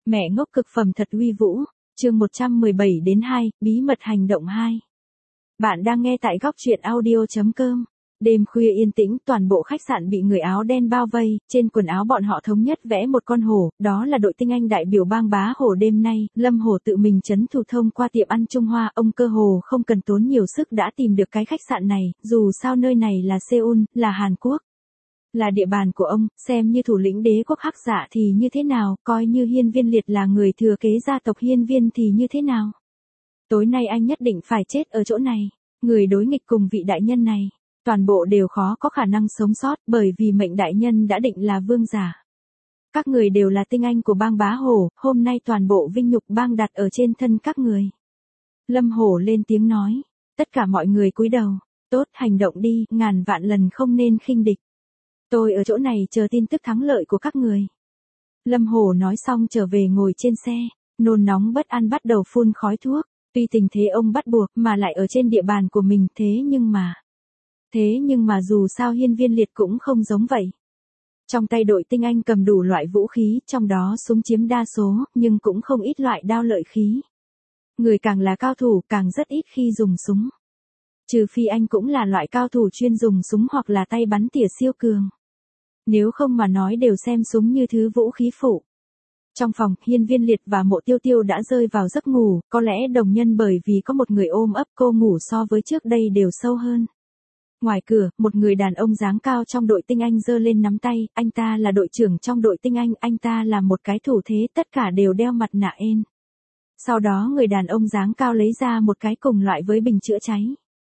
Mẹ ngốc cực phẩm thật uy vũ, chương 117-2, bí mật hành động 2. Bạn đang nghe tại góc truyện audio.com. Đêm khuya yên tĩnh, toàn bộ khách sạn bị người áo đen bao vây, trên quần áo bọn họ thống nhất vẽ một con hổ, đó là đội tinh anh đại biểu bang bá hổ đêm nay. Lâm Hổ tự mình trấn thủ thông qua tiệm ăn Trung Hoa, ông cơ hồ không cần tốn nhiều sức đã tìm được cái khách sạn này, dù sao nơi này là Seoul, là Hàn Quốc. Là địa bàn của ông, xem như thủ lĩnh đế quốc Hắc Dạ thì như thế nào, coi như Hiên Viên Liệt là người thừa kế gia tộc Hiên Viên thì như thế nào. Tối nay anh nhất định phải chết ở chỗ này, người đối nghịch cùng vị đại nhân này, toàn bộ đều khó có khả năng sống sót bởi vì mệnh đại nhân đã định là vương giả. Các người đều là tinh anh của bang bá hổ, hôm nay toàn bộ vinh nhục bang đặt ở trên thân các người. Lâm Hổ lên tiếng nói, tất cả mọi người cúi đầu, tốt hành động đi, ngàn vạn lần không nên khinh địch. Tôi ở chỗ này chờ tin tức thắng lợi của các người. Lâm Hổ nói xong trở về ngồi trên xe, nôn nóng bất an bắt đầu phun khói thuốc, tuy tình thế ông bắt buộc mà lại ở trên địa bàn của mình thế nhưng mà dù sao Hiên Viên Liệt cũng không giống vậy. Trong tay đội tinh anh cầm đủ loại vũ khí, trong đó súng chiếm đa số, nhưng cũng không ít loại đao lợi khí. Người càng là cao thủ càng rất ít khi dùng súng. Trừ phi anh cũng là loại cao thủ chuyên dùng súng hoặc là tay bắn tỉa siêu cường. Nếu không mà nói đều xem súng như thứ vũ khí phụ. Trong phòng, Hiên Viên Liệt và Mộ Tiêu Tiêu đã rơi vào giấc ngủ, có lẽ đồng nhân bởi vì có một người ôm ấp cô ngủ so với trước đây đều sâu hơn. Ngoài cửa, một người đàn ông dáng cao trong đội tinh anh giơ lên nắm tay, anh ta là đội trưởng trong đội tinh anh ta là một cái thủ thế, tất cả đều đeo mặt nạ ên. Sau đó người đàn ông dáng cao lấy ra một cái cùng loại với bình chữa cháy.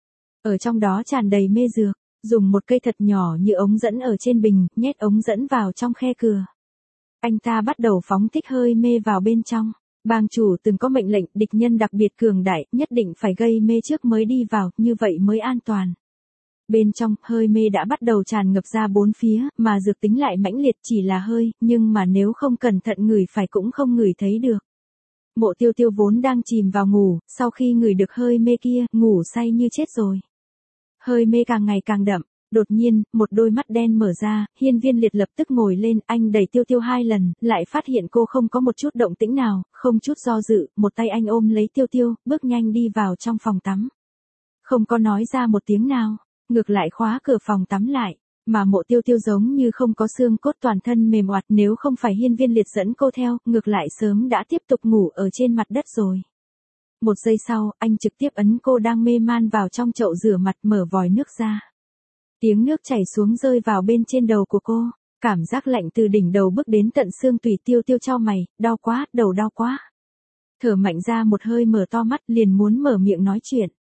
Ở trong đó tràn đầy mê dược, dùng một cây thật nhỏ như ống dẫn ở trên bình, nhét ống dẫn vào trong khe cửa. Anh ta bắt đầu phóng thích hơi mê vào bên trong. Bang chủ từng có mệnh lệnh địch nhân đặc biệt cường đại, nhất định phải gây mê trước mới đi vào, như vậy mới an toàn. Bên trong, hơi mê đã bắt đầu tràn ngập ra bốn phía, mà dược tính lại mãnh liệt chỉ là hơi, nhưng mà nếu không cẩn thận ngửi phải cũng không ngửi thấy được. Mộ Tiêu Tiêu vốn đang chìm vào ngủ, sau khi ngửi được hơi mê kia, ngủ say như chết rồi. Hơi mê càng ngày càng đậm, đột nhiên, một đôi mắt đen mở ra, Hiên Viên Liệt lập tức ngồi lên, anh đẩy Tiêu Tiêu 2 lần, lại phát hiện cô không có một chút động tĩnh nào, không chút do dự, một tay anh ôm lấy Tiêu Tiêu, bước nhanh đi vào trong phòng tắm. Không có nói ra một tiếng nào, ngược lại khóa cửa phòng tắm lại, mà Mộ Tiêu Tiêu giống như không có xương cốt toàn thân mềm oặt, nếu không phải Hiên Viên Liệt dẫn cô theo, ngược lại sớm đã tiếp tục ngủ ở trên mặt đất rồi. Một giây sau, anh trực tiếp ấn cô đang mê man vào trong chậu rửa mặt, mở vòi nước ra. Tiếng nước chảy xuống rơi vào bên trên đầu của cô, cảm giác lạnh từ đỉnh đầu bước đến tận xương tủy. Tiêu Tiêu chau mày, đau quá, đầu đau quá. Thở mạnh ra một hơi, mở to mắt, liền muốn mở miệng nói chuyện.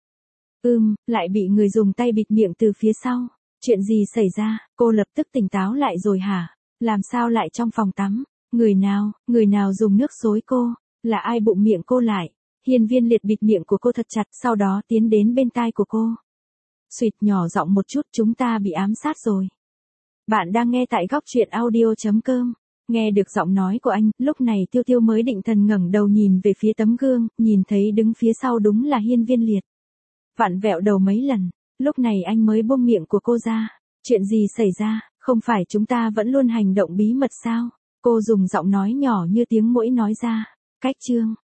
Lại bị người dùng tay bịt miệng từ phía sau. Chuyện gì xảy ra, cô lập tức tỉnh táo lại rồi hả? Làm sao lại trong phòng tắm? Người nào dùng nước xối cô? Là ai bụng miệng cô lại? Hiên Viên Liệt bịt miệng của cô thật chặt, sau đó tiến đến bên tai của cô. Xuyệt nhỏ giọng một chút, chúng ta bị ám sát rồi. Bạn đang nghe tại góc truyện audio.com. Nghe được giọng nói của anh, lúc này Tiêu Tiêu mới định thần ngẩng đầu nhìn về phía tấm gương, nhìn thấy đứng phía sau đúng là Hiên Viên Liệt. Vặn vẹo đầu mấy lần, lúc này anh mới buông miệng của cô ra. Chuyện gì xảy ra, không phải chúng ta vẫn luôn hành động bí mật sao? Cô dùng giọng nói nhỏ như tiếng muỗi nói ra. Cách chương.